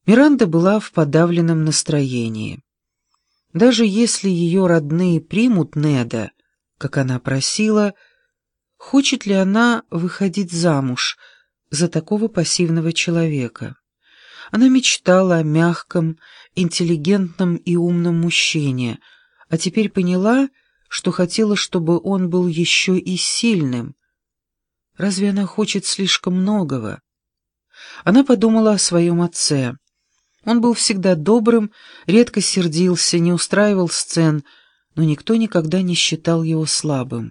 Миранда была в подавленном настроении. Даже если ее родные примут Неда, как она просила, хочет ли она выходить замуж за такого пассивного человека? Она мечтала о мягком, интеллигентном и умном мужчине, а теперь поняла, что хотела, чтобы он был еще и сильным. Разве она хочет слишком многого? Она подумала о своем отце. Он был всегда добрым, редко сердился, не устраивал сцен, но никто никогда не считал его слабым.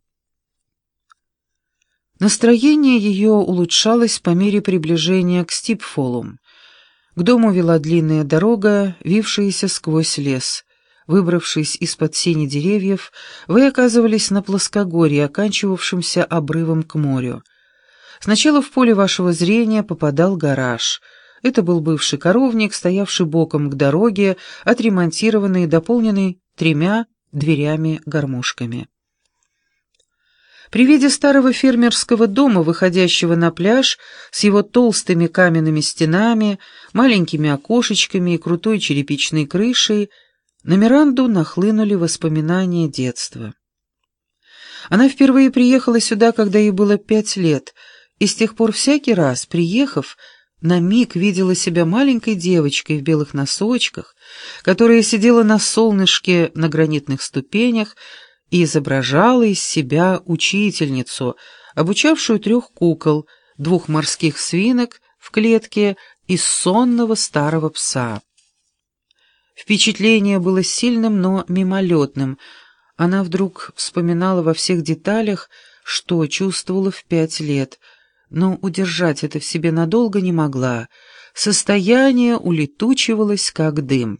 Настроение ее улучшалось по мере приближения к Стипфолу. К дому вела длинная дорога, вившаяся сквозь лес. Выбравшись из-под сени деревьев, вы оказывались на плоскогорье, оканчивавшемся обрывом к морю. Сначала в поле вашего зрения попадал гараж. Это был бывший коровник, стоявший боком к дороге, отремонтированный и дополненный 3 дверями-гармошками. При виде старого фермерского дома, выходящего на пляж, с его толстыми каменными стенами, маленькими окошечками и крутой черепичной крышей, на Миранду нахлынули воспоминания детства. Она впервые приехала сюда, когда ей было 5 лет, и с тех пор всякий раз, приехав, на миг видела себя маленькой девочкой в белых носочках, которая сидела на солнышке на гранитных ступенях и изображала из себя учительницу, обучавшую 3 кукол, 2 морских свинок в клетке и сонного старого пса. Впечатление было сильным, но мимолетным. Она вдруг вспоминала во всех деталях, что чувствовала в 5 лет, но удержать это в себе надолго не могла. Состояние улетучивалось, как дым.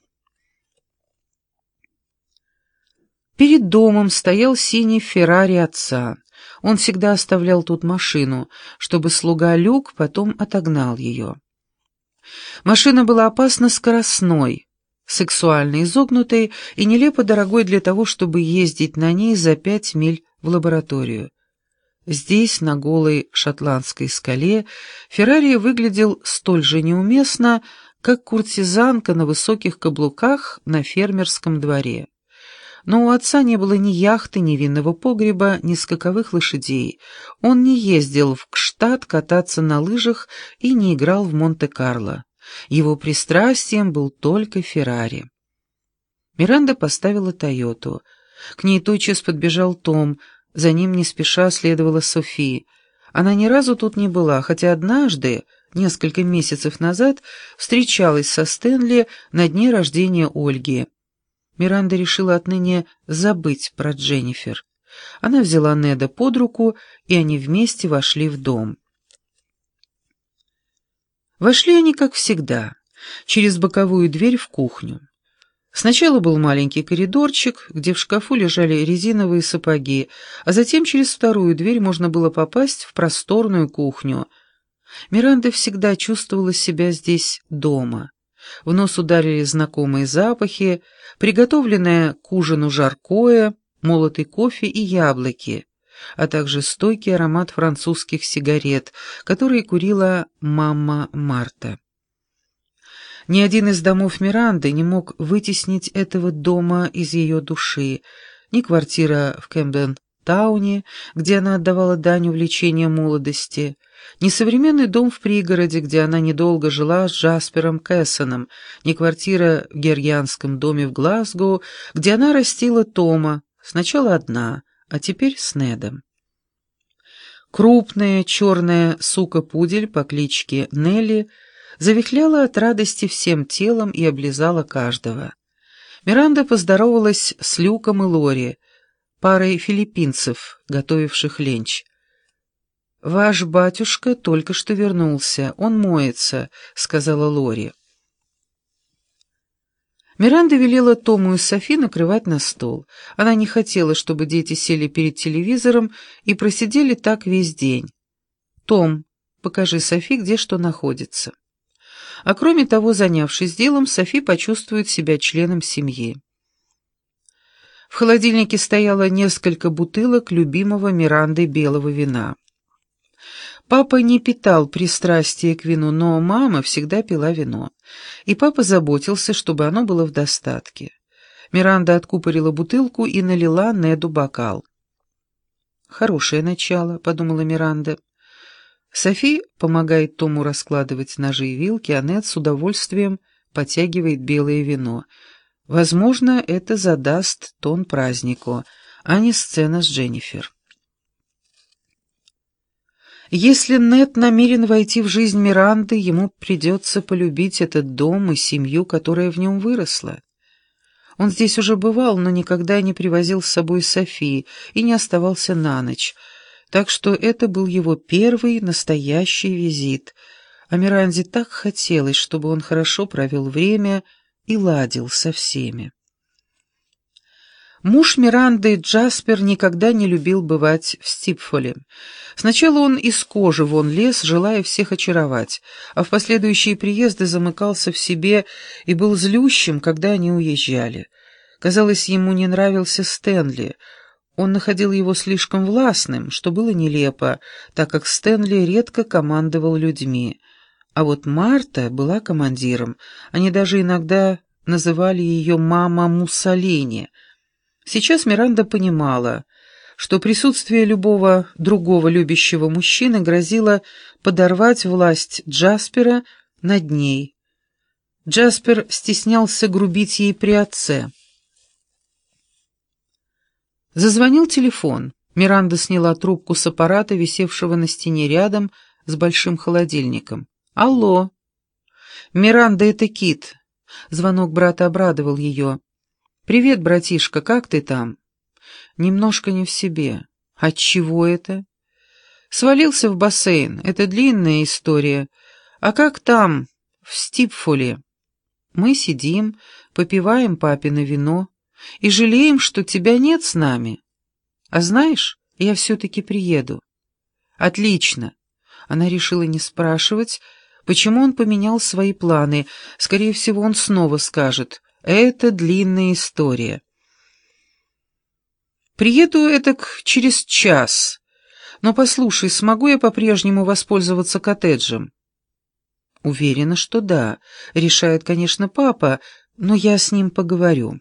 Перед домом стоял синий Феррари отца. Он всегда оставлял тут машину, чтобы слуга Люк потом отогнал ее. Машина была опасно скоростной, сексуально изогнутой и нелепо дорогой для того, чтобы ездить на ней за 5 миль в лабораторию. Здесь, на голой шотландской скале, Феррари выглядел столь же неуместно, как куртизанка на высоких каблуках на фермерском дворе. Но у отца не было ни яхты, ни винного погреба, ни скаковых лошадей. Он не ездил в Кштадт кататься на лыжах и не играл в Монте-Карло. Его пристрастием был только Феррари. Миранда поставила «Тойоту». К ней тотчас подбежал Том, за ним не спеша следовала Софи. Она ни разу тут не была, хотя однажды, несколько месяцев назад, встречалась со Стэнли на дне рождения Ольги. Миранда решила отныне забыть про Дженнифер. Она взяла Неда под руку, и они вместе вошли в дом. Вошли они, как всегда, через боковую дверь в кухню. Сначала был маленький коридорчик, где в шкафу лежали резиновые сапоги, а затем через вторую дверь можно было попасть в просторную кухню. Миранда всегда чувствовала себя здесь дома. В нос ударили знакомые запахи, приготовленное к ужину жаркое, молотый кофе и яблоки, а также стойкий аромат французских сигарет, которые курила мама Марта. Ни один из домов Миранды не мог вытеснить этого дома из ее души, ни квартира в Кэмден-тауне, где она отдавала дань увлечениям молодости, ни современный дом в пригороде, где она недолго жила с Джаспером Кэссоном, ни квартира в Гергианском доме в Глазго, где она растила Тома, сначала одна, а теперь с Недом. Крупная черная сука-пудель по кличке Нелли завихляла от радости всем телом и облизала каждого. Миранда поздоровалась с Люком и Лори, парой филиппинцев, готовивших ленч. «Ваш батюшка только что вернулся, он моется», — сказала Лори. Миранда велела Тому и Софи накрывать на стол. Она не хотела, чтобы дети сели перед телевизором и просидели так весь день. «Том, покажи Софи, где что находится». А кроме того, занявшись делом, Софи почувствует себя членом семьи. В холодильнике стояло несколько бутылок любимого Мирандой белого вина. Папа не питал пристрастия к вину, но мама всегда пила вино. И папа заботился, чтобы оно было в достатке. Миранда откупорила бутылку и налила Неду бокал. «Хорошее начало», — подумала Миранда. Софи помогает Тому раскладывать ножи и вилки, а Нед с удовольствием потягивает белое вино. Возможно, это задаст тон празднику, а не сцена с Дженнифер. Если Нед намерен войти в жизнь Миранды, ему придется полюбить этот дом и семью, которая в нем выросла. Он здесь уже бывал, но никогда не привозил с собой Софи и не оставался на ночь, так что это был его первый настоящий визит, а Миранде так хотелось, чтобы он хорошо провел время и ладил со всеми. Муж Миранды, Джаспер, никогда не любил бывать в Стипфоле. Сначала он из кожи вон лез, желая всех очаровать, а в последующие приезды замыкался в себе и был злющим, когда они уезжали. Казалось, ему не нравился Стэнли. Он находил его слишком властным, что было нелепо, так как Стэнли редко командовал людьми. А вот Марта была командиром. Они даже иногда называли ее «мама Муссолини». Сейчас Миранда понимала, что присутствие любого другого любящего мужчины грозило подорвать власть Джаспера над ней. Джаспер стеснялся грубить ей при отце. Зазвонил телефон. Миранда сняла трубку с аппарата, висевшего на стене рядом с большим холодильником. «Алло!» «Миранда, это Кит». Звонок брата обрадовал ее. «Привет, братишка, как ты там?» «Немножко не в себе». «Отчего это?» «Свалился в бассейн. Это длинная история. А как там, в Стипфоле?» «Мы сидим, попиваем папино вино и жалеем, что тебя нет с нами. А знаешь, я все-таки приеду». «Отлично». Она решила не спрашивать, почему он поменял свои планы. Скорее всего, он снова скажет: «Это длинная история». «Приеду этак через час. Но послушай, смогу я по-прежнему воспользоваться коттеджем?» «Уверена, что да. Решает, конечно, папа, но я с ним поговорю».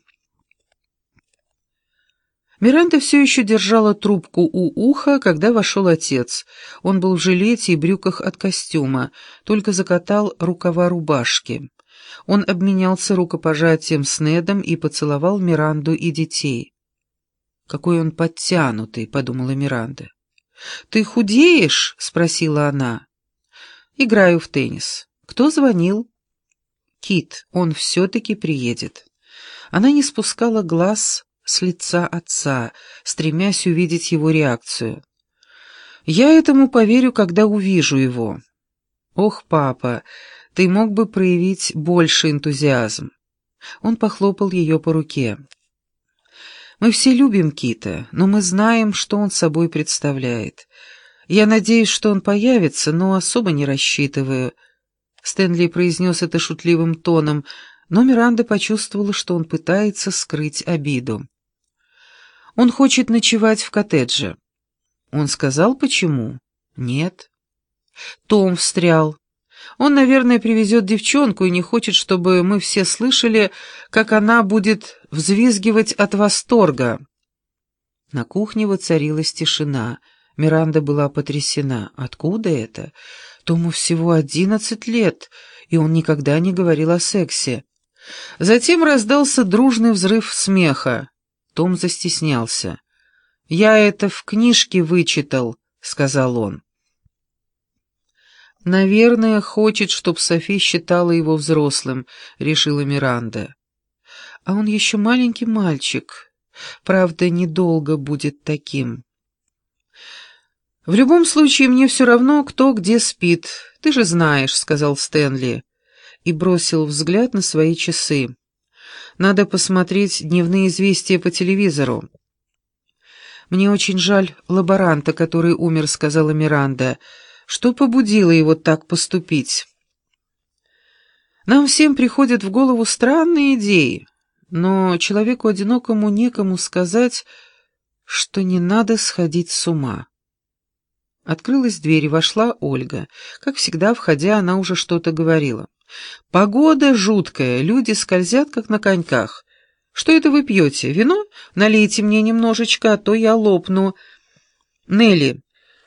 Миранда все еще держала трубку у уха, когда вошел отец. Он был в жилете и брюках от костюма, только закатал рукава рубашки. Он обменялся рукопожатием с Недом и поцеловал Миранду и детей. «Какой он подтянутый», — подумала Миранда. «Ты худеешь?» — спросила она. «Играю в теннис». «Кто звонил?» «Кит, он все-таки приедет». Она не спускала глаз с лица отца, стремясь увидеть его реакцию. «Я этому поверю, когда увижу его». «Ох, папа, ты мог бы проявить больше энтузиазм». Он похлопал ее по руке. «Мы все любим Кита, но мы знаем, что он собой представляет. Я надеюсь, что он появится, но особо не рассчитываю». Стэнли произнес это шутливым тоном, но Миранда почувствовала, что он пытается скрыть обиду. «Он хочет ночевать в коттедже». «Он сказал, почему?» «Нет». «Том встрял. Он, наверное, привезет девчонку и не хочет, чтобы мы все слышали, как она будет взвизгивать от восторга». На кухне воцарилась тишина. Миранда была потрясена. Откуда это? Тому всего 11 лет, и он никогда не говорил о сексе. Затем раздался дружный взрыв смеха. Том застеснялся. «Я это в книжке вычитал», — сказал он. «Наверное, хочет, чтоб Софи считала его взрослым», — решила Миранда. «А он еще маленький мальчик. Правда, недолго будет таким». «В любом случае, мне все равно, кто где спит. Ты же знаешь», — сказал Стэнли, и бросил взгляд на свои часы. «Надо посмотреть дневные известия по телевизору». «Мне очень жаль лаборанта, который умер», — сказала Миранда. «Что побудило его так поступить?» «Нам всем приходят в голову странные идеи, но человеку одинокому некому сказать, что не надо сходить с ума». Открылась дверь, и вошла Ольга. Как всегда, входя, она уже что-то говорила. «Погода жуткая, люди скользят, как на коньках. Что это вы пьете? Вино? Налейте мне немножечко, а то я лопну. Нелли,